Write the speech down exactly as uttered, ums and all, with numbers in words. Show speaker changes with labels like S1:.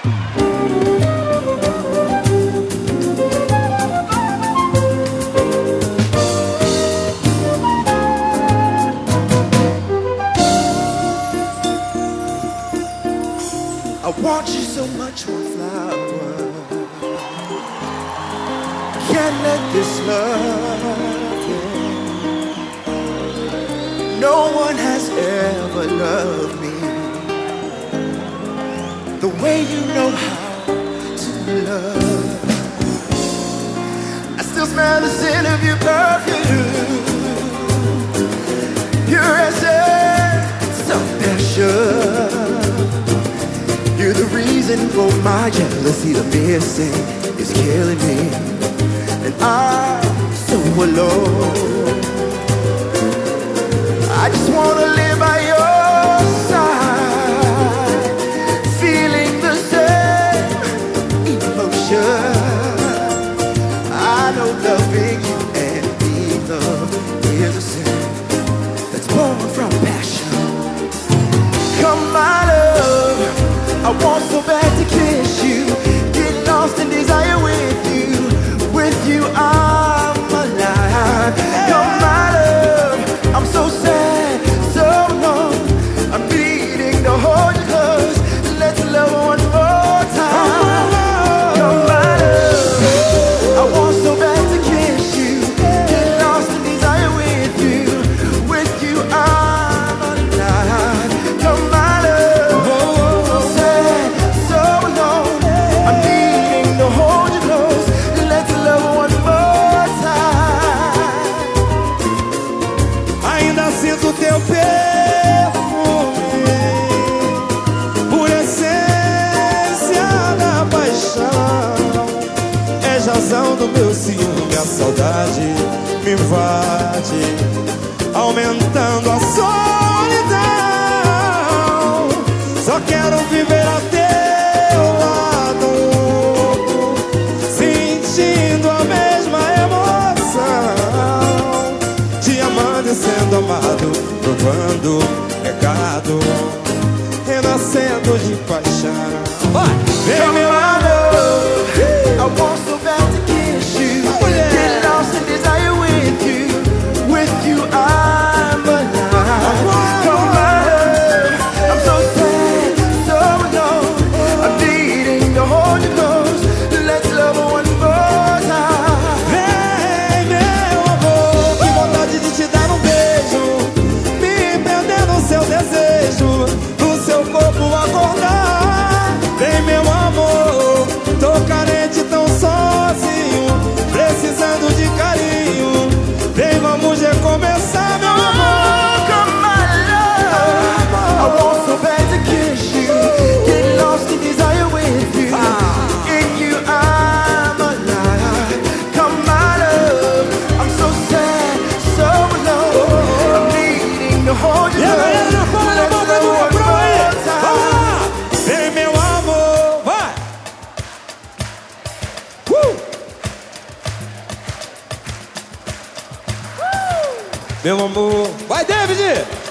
S1: I want you so much, my flower. Can't let this love end. No one has ever loved me the way you know how to love. I still smell the scent of your perfume, pure essence of passion. You're the reason for my jealousy. The missing is killing me, and I'm so alone. I just wanna live by your side, feeling the same emotion. I know loving you and being loved is a sin that's born from passion. Come, my love, I want so bad to kiss you, get lost in desire with you. With you I'm alive. You're my love, I'm so sad, so long. I'm needing to hold you close. Let's love one more time. You're my love, I want so bad to kiss you, get lost in desire with you. With you I'm alive. You're my
S2: sinto teu perfume, por essência da paixão. És razão do meu ciúme, a saudade me invade, aumentando a solidão. Só quero viver a teu lado, sentindo a mesma emoção, te amando e sendo amado, provando pecado, renascendo de paixão. Vai! Vem, meu amor,
S1: I want so bad to kiss you, get lost in desire with you. With you I'm alive. Come, my love, I'm so sad, so alone. I'm needing to hold you close. Let's love one more time.
S2: Vem, meu amor, que vontade de te dar um beijo, me prender no seu desejo, no seu corpo acordar. Vem, meu amor, tô carente, tão sozinho, precisando de carinho. Vem, vamos recomeçar, meu amor.
S1: Come, my love, I want so bad to kiss you, get lost in desire with you. In you I'm alive. Come, my love, I'm so sad, so alone. I'm needing to hold you.
S2: E a galera já fala na boca do refrão aí. Vamos lá! Vem, meu amor, vai! Uh! Meu amor, vai, David!